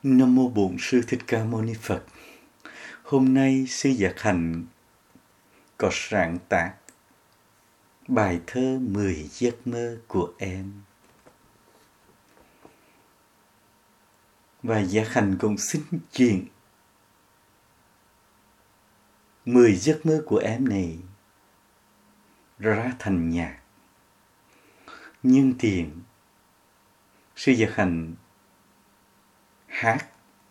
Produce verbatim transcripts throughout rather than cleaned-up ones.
Nam mô Bổn Sư Thích Ca Mâu Ni Phật. Hôm nay sư Giác Hạnh có sáng tác bài thơ Mười giấc mơ của em. Và Giác Hạnh cũng xin chuyển Mười giấc mơ của em này ra thành nhạc. Nhưng tiện sư Giác Hạnh hát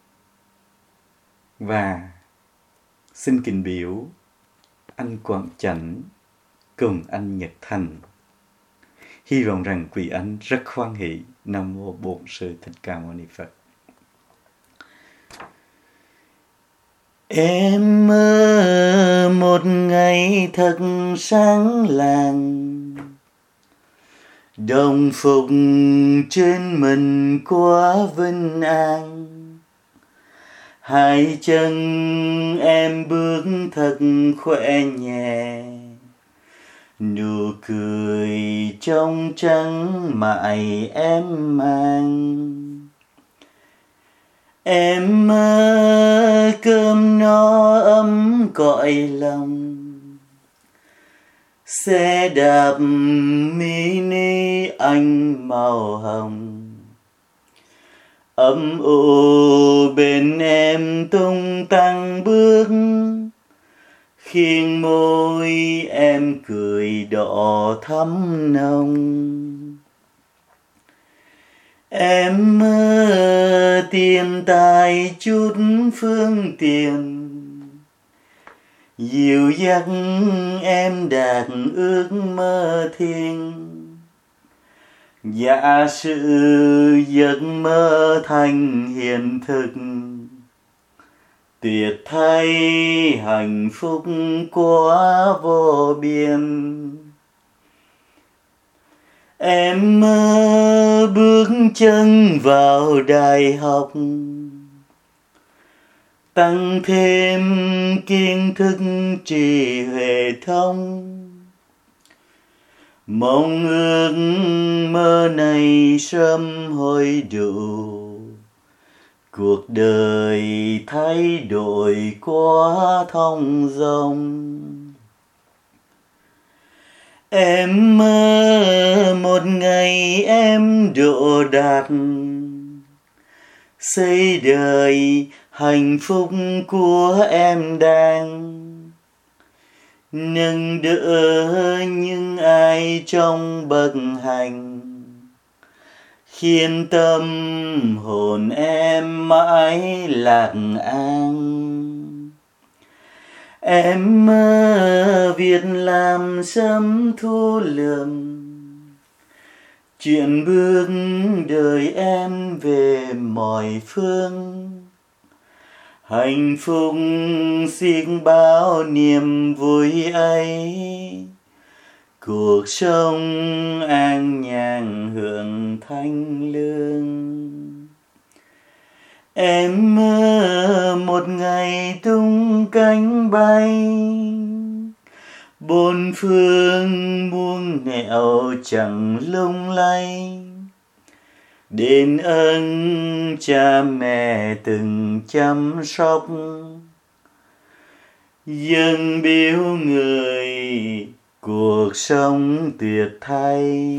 và xin kính biểu anh Quảng Chánh cùng anh Nhật Thành. Hy vọng rằng quý anh rất hoan hỷ. Nam mô Bổn Sư Thích Ca Mâu Ni Phật. Em mơ một ngày thật sáng lạng, đồng phục trên mình quá vinh an. Hai chân em bước thật khỏe nhẹ, nụ cười trong trắng mãi em mang. Em mơ cơm no ấm cõi lòng, xe đạp mini anh màu hồng. Ấm ồ bên em tung tăng bước, khiêng môi em cười đỏ thắm nồng. Em mơ tiền tài chút phương tiện, dìu dắt em đạt ước mơ thiên. Giả sử giấc mơ thành hiện thực, tuyệt thay hạnh phúc quá vô biên. Em mơ bước chân vào đại học, tăng thêm kiến thức trí huệ thông. Mong ước mơ này sớm hội đủ, cuộc đời thay đổi quá thong dong. Em mơ một ngày em độ đạt, xây đời hạnh phúc của em đang. Nâng đỡ những ai trong bậc hành, khiến tâm hồn em mãi lạc an. Em mơ việc làm sớm thu lượm, chuyện bước đời em về mọi phương. Hạnh phúc xiết bao niềm vui ấy, cuộc sống an nhàn hưởng thanh lương. Em mơ một ngày tung cánh bay, bốn phương muôn nẻo chẳng lung lay. Đền ơn cha mẹ từng chăm sóc, dâng biếu người cuộc sống tuyệt thay.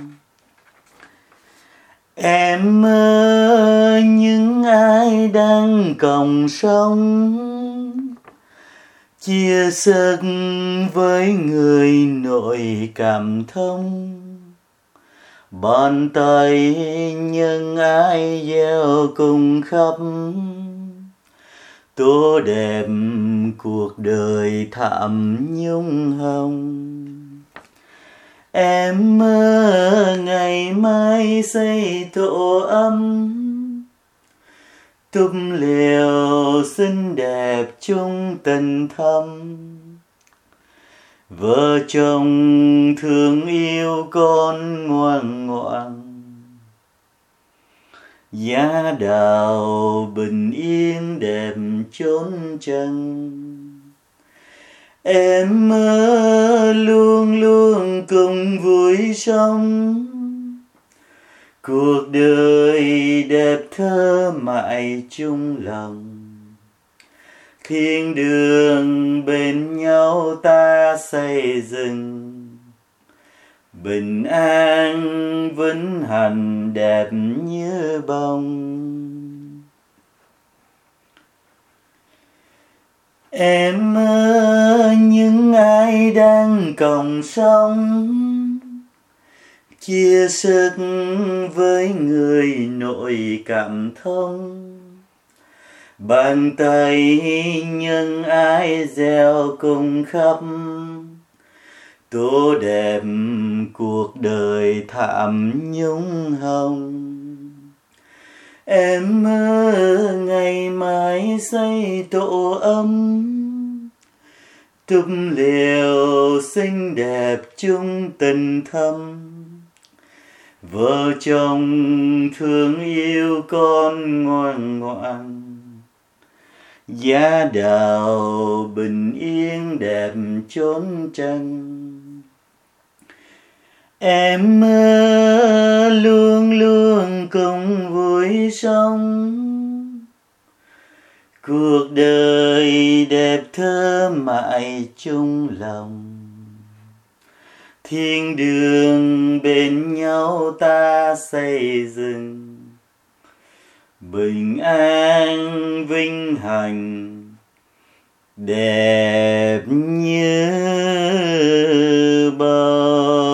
Em mơ những ai đang cộng sống, chia sẻ với người nội cảm thông. Bàn tay nhân ai gieo cùng khắp, tô đẹp cuộc đời thảm nhung hồng. Em mơ ngày mai xây tổ ấm, túp lều xinh đẹp chung tình thâm. Vợ chồng thương yêu con ngoan ngoãn, giá đào bình yên đẹp chốn chân. Em mơ luôn luôn cùng vui sống, cuộc đời đẹp thơ mãi chung lòng, thiên đường bên nhau ta xây dựng, bình an vĩnh hạnh đẹp như bông. Em ơi, những ai đang cộng sống, chia sức với người nội cảm thông, bàn tay nhân ái gieo cùng khắp, tô đẹp cuộc đời thảm nhung hồng. Em mơ ngày mai xây tổ ấm, túp lều xinh đẹp chung tình thâm, vợ chồng thương yêu con ngoan ngoãn, giá đào bình yên đẹp chốn tranh. Em mơ luôn luôn cùng vui sống, cuộc đời đẹp thơ mãi chung lòng, thiên đường bên nhau ta xây dựng, bình an vinh hạnh đẹp như bầu.